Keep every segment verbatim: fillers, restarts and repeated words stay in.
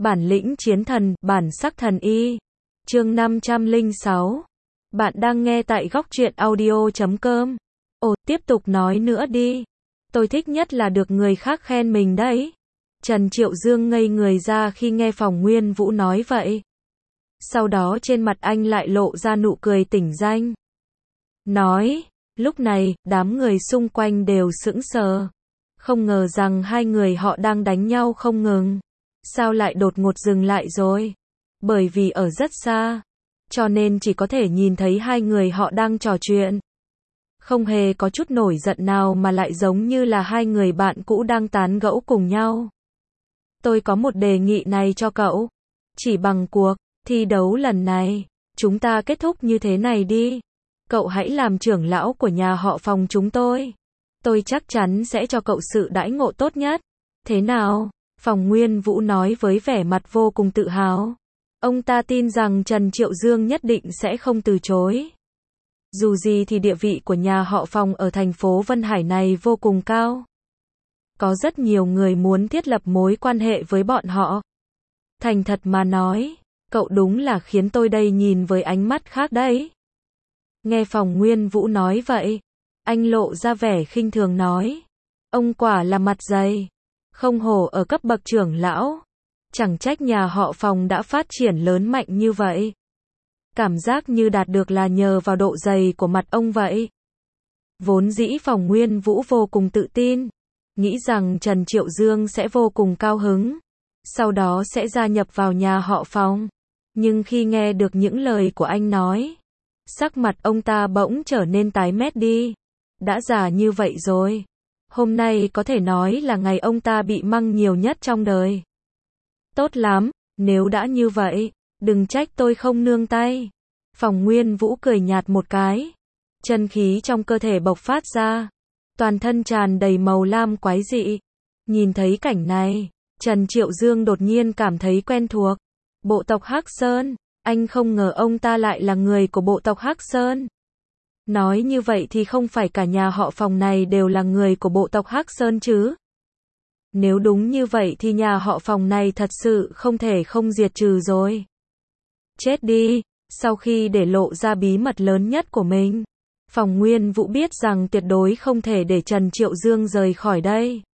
Bản lĩnh chiến thần, bản sắc thần y. Chương năm trăm lẻ sáu. Bạn đang nghe tại góc truyện audio chấm com. Ồ, tiếp tục nói nữa đi. Tôi thích nhất là được người khác khen mình đấy. Trần Triệu Dương ngây người ra khi nghe Phòng Nguyên Vũ nói vậy. Sau đó trên mặt anh lại lộ ra nụ cười tỉnh danh. Nói, lúc này, đám người xung quanh đều sững sờ. Không ngờ rằng hai người họ đang đánh nhau không ngừng. Sao lại đột ngột dừng lại rồi? Bởi vì ở rất xa, cho nên chỉ có thể nhìn thấy hai người họ đang trò chuyện. Không hề có chút nổi giận nào mà lại giống như là hai người bạn cũ đang tán gẫu cùng nhau. Tôi có một đề nghị này cho cậu. Chỉ bằng cuộc thi đấu lần này, chúng ta kết thúc như thế này đi. Cậu hãy làm trưởng lão của nhà họ Phòng chúng tôi. Tôi chắc chắn sẽ cho cậu sự đãi ngộ tốt nhất. Thế nào? Phòng Nguyên Vũ nói với vẻ mặt vô cùng tự hào. Ông ta tin rằng Trần Triệu Dương nhất định sẽ không từ chối. Dù gì thì địa vị của nhà họ Phòng ở thành phố Vân Hải này vô cùng cao. Có rất nhiều người muốn thiết lập mối quan hệ với bọn họ. Thành thật mà nói, cậu đúng là khiến tôi đây nhìn với ánh mắt khác đấy. Nghe Phòng Nguyên Vũ nói vậy, anh lộ ra vẻ khinh thường nói. Ông quả là mặt dày. Không hổ ở cấp bậc trưởng lão. Chẳng trách nhà họ Phòng đã phát triển lớn mạnh như vậy. Cảm giác như đạt được là nhờ vào độ dày của mặt ông vậy. Vốn dĩ Phòng Nguyên Vũ vô cùng tự tin. Nghĩ rằng Trần Triệu Dương sẽ vô cùng cao hứng. Sau đó sẽ gia nhập vào nhà họ Phòng. Nhưng khi nghe được những lời của anh nói, sắc mặt ông ta bỗng trở nên tái mét đi. Đã già như vậy rồi. Hôm nay có thể nói là ngày ông ta bị măng nhiều nhất trong đời. Tốt lắm, nếu đã như vậy, đừng trách tôi không nương tay. Phòng Nguyên Vũ cười nhạt một cái. Chân khí trong cơ thể bộc phát ra. Toàn thân tràn đầy màu lam quái dị. Nhìn thấy cảnh này, Trần Triệu Dương đột nhiên cảm thấy quen thuộc. Bộ tộc Hắc Sơn, anh không ngờ ông ta lại là người của bộ tộc Hắc Sơn. Nói như vậy thì không phải cả nhà họ Phòng này đều là người của bộ tộc Hắc Sơn chứ? Nếu đúng như vậy thì nhà họ Phòng này thật sự không thể không diệt trừ rồi. Chết đi, sau khi để lộ ra bí mật lớn nhất của mình, Phòng Nguyên Vũ biết rằng tuyệt đối không thể để Trần Triệu Dương rời khỏi đây.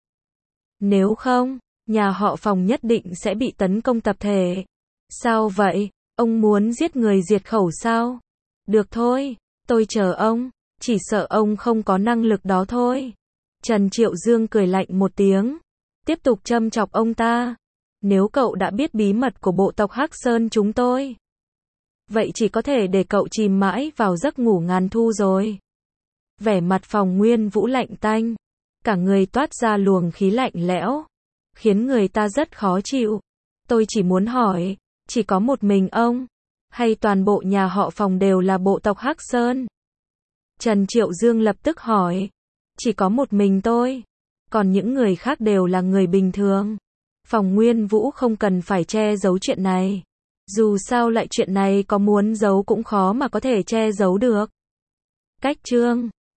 Nếu không, nhà họ Phòng nhất định sẽ bị tấn công tập thể. Sao vậy? Ông muốn giết người diệt khẩu sao? Được thôi. Tôi chờ ông, chỉ sợ ông không có năng lực đó thôi. Trần Triệu Dương cười lạnh một tiếng, tiếp tục châm chọc ông ta. Nếu cậu đã biết bí mật của bộ tộc Hắc Sơn chúng tôi, vậy chỉ có thể để cậu chìm mãi vào giấc ngủ ngàn thu rồi. Vẻ mặt Phòng Nguyên Vũ lạnh tanh, cả người toát ra luồng khí lạnh lẽo, khiến người ta rất khó chịu. Tôi chỉ muốn hỏi, chỉ có một mình ông, hay toàn bộ nhà họ Phòng đều là bộ tộc Hắc Sơn? Trần Triệu Dương lập tức hỏi. Chỉ có một mình tôi. Còn những người khác đều là người bình thường. Phòng Nguyên Vũ không cần phải che giấu chuyện này. Dù sao lại chuyện này có muốn giấu cũng khó mà có thể che giấu được. Cách chương